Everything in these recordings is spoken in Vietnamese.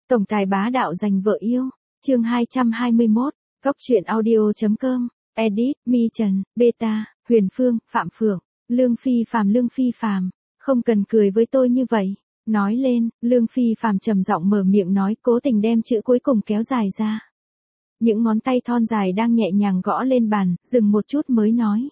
Tổng tài bá đạo giành vợ yêu. Chương 221. Cốc truyện audio.com. Edit: Mi Trần, Beta, Huyền Phương, Phạm Phượng. Lương Phi Phàm, không cần cười với tôi như vậy. Nói lên, Lương Phi Phàm trầm giọng mở miệng nói, cố tình đem chữ cuối cùng kéo dài ra. Những ngón tay thon dài đang nhẹ nhàng gõ lên bàn, dừng một chút mới nói.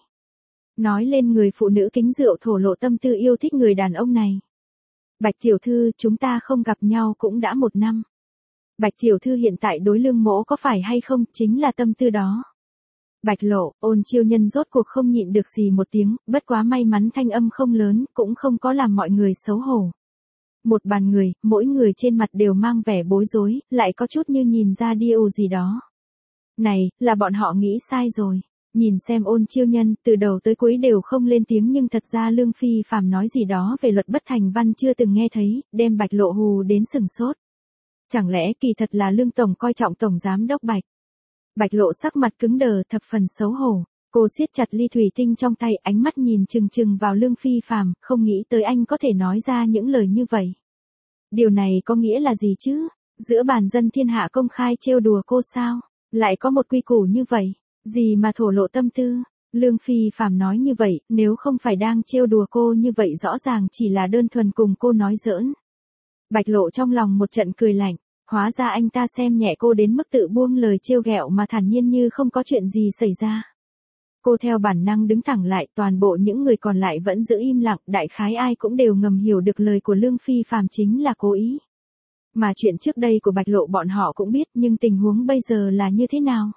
Nói lên người phụ nữ kính rượu thổ lộ tâm tư yêu thích người đàn ông này. Bạch tiểu thư, chúng ta không gặp nhau cũng đã 1 năm. Bạch tiểu thư hiện tại đối Lương mỗ có phải hay không, chính là tâm tư đó. Bạch Lộ, Ôn Chiêu Nhân rốt cuộc không nhịn được xì một tiếng, bất quá may mắn thanh âm không lớn, cũng không có làm mọi người xấu hổ. Một bàn người, mỗi người trên mặt đều mang vẻ bối rối, lại có chút như nhìn ra điều gì đó. Này, là bọn họ nghĩ sai rồi. Nhìn xem Ôn Chiêu Nhân, từ đầu tới cuối đều không lên tiếng, nhưng thật ra Lương Phi Phàm nói gì đó về luật bất thành văn chưa từng nghe thấy, đem Bạch Lộ hù đến sừng sốt. Chẳng lẽ kỳ thật là Lương tổng coi trọng tổng giám đốc Bạch? Bạch Lộ sắc mặt cứng đờ, thập phần xấu hổ. Cô siết chặt ly thủy tinh trong tay, ánh mắt nhìn chừng chừng vào Lương Phi Phàm, không nghĩ tới anh có thể nói ra những lời như vậy. Điều này có nghĩa là gì chứ? Giữa bàn dân thiên hạ công khai trêu đùa cô sao? Lại có một quy củ như vậy? Gì mà thổ lộ tâm tư? Lương Phi Phàm nói như vậy, nếu không phải đang trêu đùa cô như vậy rõ ràng chỉ là đơn thuần cùng cô nói giỡn. Bạch Lộ trong lòng một trận cười lạnh. Hóa ra anh ta xem nhẹ cô đến mức tự buông lời trêu ghẹo mà thản nhiên như không có chuyện gì xảy ra. Cô theo bản năng đứng thẳng lại, toàn bộ những người còn lại vẫn giữ im lặng, đại khái ai cũng đều ngầm hiểu được lời của Lương Phi Phàm chính là cố ý. Mà chuyện trước đây của Bạch Lộ bọn họ cũng biết, nhưng tình huống bây giờ là như thế nào?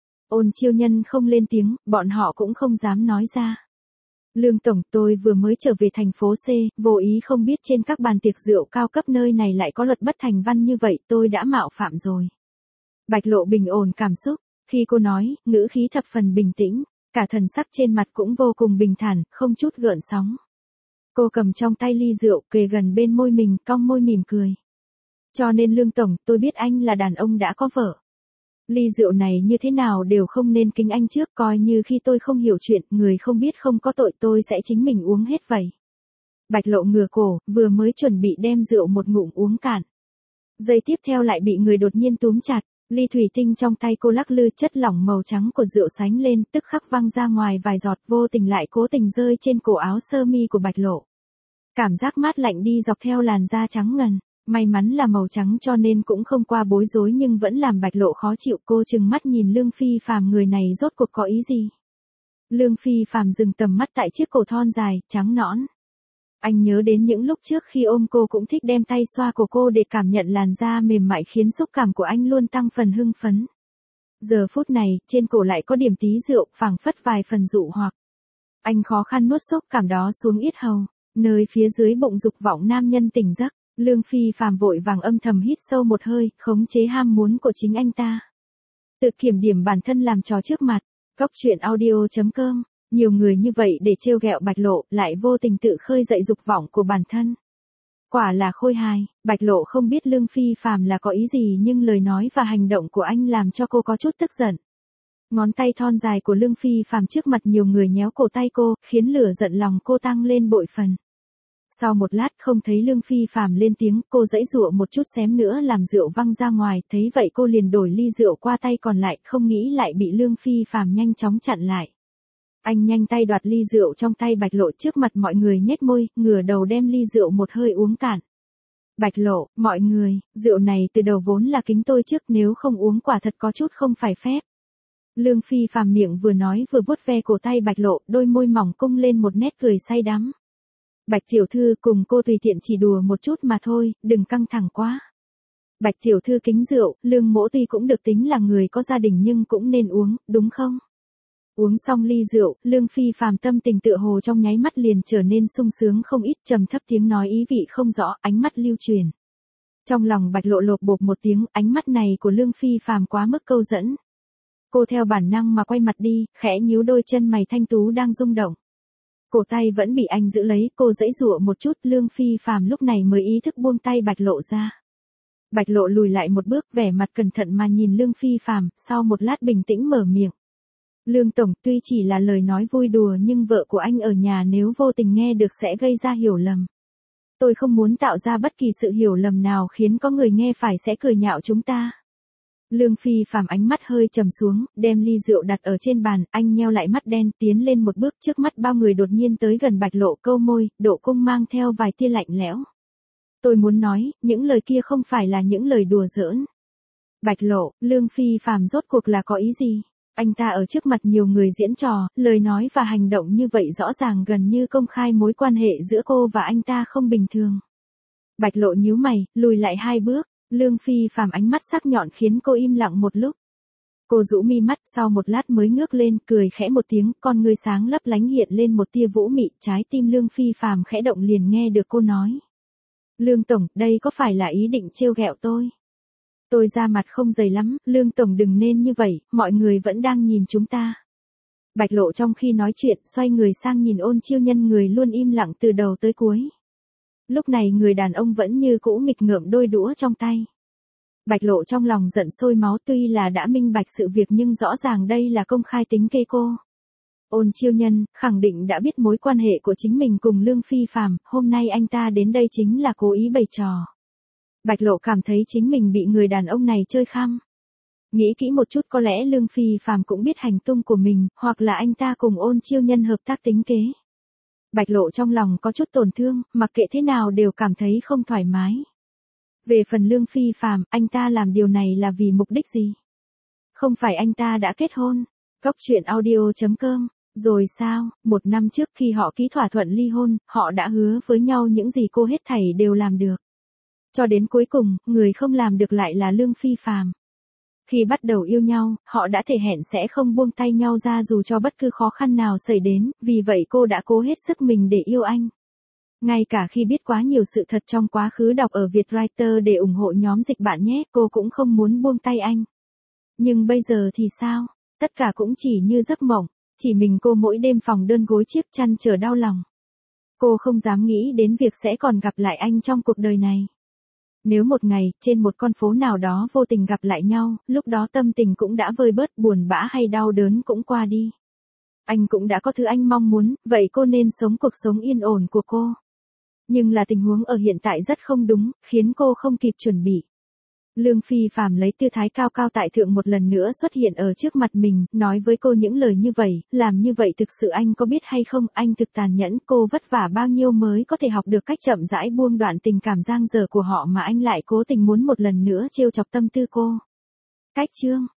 Ôn Chiêu Nhân không lên tiếng, bọn họ cũng không dám nói ra. Lương tổng, tôi vừa mới trở về thành phố C, vô ý không biết trên các bàn tiệc rượu cao cấp nơi này lại có luật bất thành văn như vậy, tôi đã mạo phạm rồi. Bạch Lộ bình ổn cảm xúc, khi cô nói, ngữ khí thập phần bình tĩnh, cả thần sắc trên mặt cũng vô cùng bình thản, không chút gợn sóng. Cô cầm trong tay ly rượu, kề gần bên môi mình, cong môi mỉm cười. Cho nên Lương tổng, tôi biết anh là đàn ông đã có vợ. Ly rượu này như thế nào đều không nên kính anh trước, coi như khi tôi không hiểu chuyện, người không biết không có tội, tôi sẽ chính mình uống hết vậy. Bạch Lộ ngửa cổ, vừa mới chuẩn bị đem rượu một ngụm uống cạn. Giây tiếp theo lại bị người đột nhiên túm chặt, ly thủy tinh trong tay cô lắc lư, chất lỏng màu trắng của rượu sánh lên, tức khắc văng ra ngoài vài giọt, vô tình lại cố tình rơi trên cổ áo sơ mi của Bạch Lộ. Cảm giác mát lạnh đi dọc theo làn da trắng ngần. May mắn là màu trắng cho nên cũng không qua bối rối, nhưng vẫn làm Bạch Lộ khó chịu. Cô trừng mắt nhìn Lương Phi Phàm, người này rốt cuộc có ý gì? Lương Phi Phàm dừng tầm mắt tại chiếc cổ thon dài, trắng nõn. Anh nhớ đến những lúc trước khi ôm cô cũng thích đem tay xoa cổ cô để cảm nhận làn da mềm mại, khiến xúc cảm của anh luôn tăng phần hưng phấn. Giờ phút này, trên cổ lại có điểm tí rượu, phảng phất vài phần dụ hoặc. Anh khó khăn nuốt xúc cảm đó xuống yết hầu, nơi phía dưới bụng dục vọng nam nhân tỉnh giấc. Lương Phi Phàm vội vàng âm thầm hít sâu một hơi, khống chế ham muốn của chính anh ta. Tự kiểm điểm bản thân làm trò trước mặt. Cốc truyện audio.com. Nhiều người như vậy để trêu ghẹo Bạch Lộ, lại vô tình tự khơi dậy dục vọng của bản thân. Quả là khôi hài. Bạch Lộ không biết Lương Phi Phàm là có ý gì, nhưng lời nói và hành động của anh làm cho cô có chút tức giận. Ngón tay thon dài của Lương Phi Phàm trước mặt nhiều người nhéo cổ tay cô, khiến lửa giận lòng cô tăng lên bội phần. Sau một lát không thấy Lương Phi Phàm lên tiếng, cô giãy giụa một chút xém nữa làm rượu văng ra ngoài, thấy vậy cô liền đổi ly rượu qua tay còn lại, không nghĩ lại bị Lương Phi Phàm nhanh chóng chặn lại. Anh nhanh tay đoạt ly rượu trong tay Bạch Lộ trước mặt mọi người, nhếch môi, ngửa đầu đem ly rượu một hơi uống cạn. Bạch Lộ, mọi người, rượu này từ đầu vốn là kính tôi trước, nếu không uống quả thật có chút không phải phép. Lương Phi Phàm miệng vừa nói vừa vuốt ve cổ tay Bạch Lộ, đôi môi mỏng cung lên một nét cười say đắm. Bạch tiểu thư, cùng cô tùy tiện chỉ đùa một chút mà thôi, đừng căng thẳng quá. Bạch tiểu thư kính rượu, Lương mỗ tuy cũng được tính là người có gia đình nhưng cũng nên uống, đúng không? Uống xong ly rượu, Lương Phi Phàm tâm tình tựa hồ trong nháy mắt liền trở nên sung sướng không ít, trầm thấp tiếng nói ý vị không rõ, ánh mắt lưu truyền. Trong lòng Bạch Lộ lột bột một tiếng, ánh mắt này của Lương Phi Phàm quá mức câu dẫn. Cô theo bản năng mà quay mặt đi, khẽ nhíu đôi chân mày thanh tú đang rung động. Cổ tay vẫn bị anh giữ lấy, cô giãy giụa một chút, Lương Phi Phàm lúc này mới ý thức buông tay Bạch Lộ ra. Bạch Lộ lùi lại một bước, vẻ mặt cẩn thận mà nhìn Lương Phi Phàm, sau một lát bình tĩnh mở miệng. Lương tổng, tuy chỉ là lời nói vui đùa nhưng vợ của anh ở nhà nếu vô tình nghe được sẽ gây ra hiểu lầm. Tôi không muốn tạo ra bất kỳ sự hiểu lầm nào khiến có người nghe phải sẽ cười nhạo chúng ta. Lương Phi Phàm ánh mắt hơi trầm xuống, đem ly rượu đặt ở trên bàn, anh nheo lại mắt đen, tiến lên một bước trước mắt bao người đột nhiên tới gần Bạch Lộ, câu môi, độ cung mang theo vài tia lạnh lẽo. Tôi muốn nói, những lời kia không phải là những lời đùa giỡn. Bạch Lộ, Lương Phi Phàm rốt cuộc là có ý gì? Anh ta ở trước mặt nhiều người diễn trò, lời nói và hành động như vậy rõ ràng gần như công khai mối quan hệ giữa cô và anh ta không bình thường. Bạch Lộ nhíu mày, lùi lại 2 bước, Lương Phi Phàm ánh mắt sắc nhọn khiến cô im lặng một lúc. Cô rũ mi mắt sau một lát mới ngước lên, cười khẽ một tiếng, con ngươi sáng lấp lánh hiện lên một tia vũ mị, trái tim Lương Phi Phàm khẽ động liền nghe được cô nói. Lương Tổng, đây có phải là ý định trêu ghẹo tôi? Tôi ra mặt không dày lắm, Lương Tổng đừng nên như vậy, mọi người vẫn đang nhìn chúng ta. Bạch Lộ trong khi nói chuyện, xoay người sang nhìn Ôn Chiêu Nhân người luôn im lặng từ đầu tới cuối. Lúc này người đàn ông vẫn như cũ nghịch ngợm đôi đũa trong tay. Bạch Lộ trong lòng giận sôi máu, tuy là đã minh bạch sự việc nhưng rõ ràng đây là công khai tính kế cô. Ôn Chiêu Nhân khẳng định đã biết mối quan hệ của chính mình cùng Lương Phi Phàm, hôm nay anh ta đến đây chính là cố ý bày trò. Bạch Lộ cảm thấy chính mình bị người đàn ông này chơi khăm. Nghĩ kỹ một chút có lẽ Lương Phi Phàm cũng biết hành tung của mình, hoặc là anh ta cùng Ôn Chiêu Nhân hợp tác tính kế. Bạch Lộ trong lòng có chút tổn thương, mặc kệ thế nào đều cảm thấy không thoải mái. Về phần Lương Phi Phàm, anh ta làm điều này là vì mục đích gì? Không phải anh ta đã kết hôn? Cóc truyện audio.com. Rồi sao, 1 năm trước khi họ ký thỏa thuận ly hôn, họ đã hứa với nhau những gì cô hết thảy đều làm được. Cho đến cuối cùng, người không làm được lại là Lương Phi Phàm. Khi bắt đầu yêu nhau, họ đã thề hẹn sẽ không buông tay nhau ra dù cho bất cứ khó khăn nào xảy đến, vì vậy cô đã cố hết sức mình để yêu anh. Ngay cả khi biết quá nhiều sự thật trong quá khứ đọc ở Vietwriter để ủng hộ nhóm dịch bạn nhé, cô cũng không muốn buông tay anh. Nhưng bây giờ thì sao? Tất cả cũng chỉ như giấc mộng, chỉ mình cô mỗi đêm phòng đơn gối chiếc chăn chờ đau lòng. Cô không dám nghĩ đến việc sẽ còn gặp lại anh trong cuộc đời này. Nếu một ngày, trên một con phố nào đó vô tình gặp lại nhau, lúc đó tâm tình cũng đã vơi bớt, buồn bã hay đau đớn cũng qua đi. Anh cũng đã có thứ anh mong muốn, vậy cô nên sống cuộc sống yên ổn của cô. Nhưng là tình huống ở hiện tại rất không đúng, khiến cô không kịp chuẩn bị. Lương Phi Phàm lấy tư thái cao cao tại thượng một lần nữa xuất hiện ở trước mặt mình, nói với cô những lời như vậy, làm như vậy thực sự anh có biết hay không, anh thực tàn nhẫn, cô vất vả bao nhiêu mới có thể học được cách chậm rãi buông đoạn tình cảm dang dở của họ mà anh lại cố tình muốn một lần nữa trêu chọc tâm tư cô. Cách chương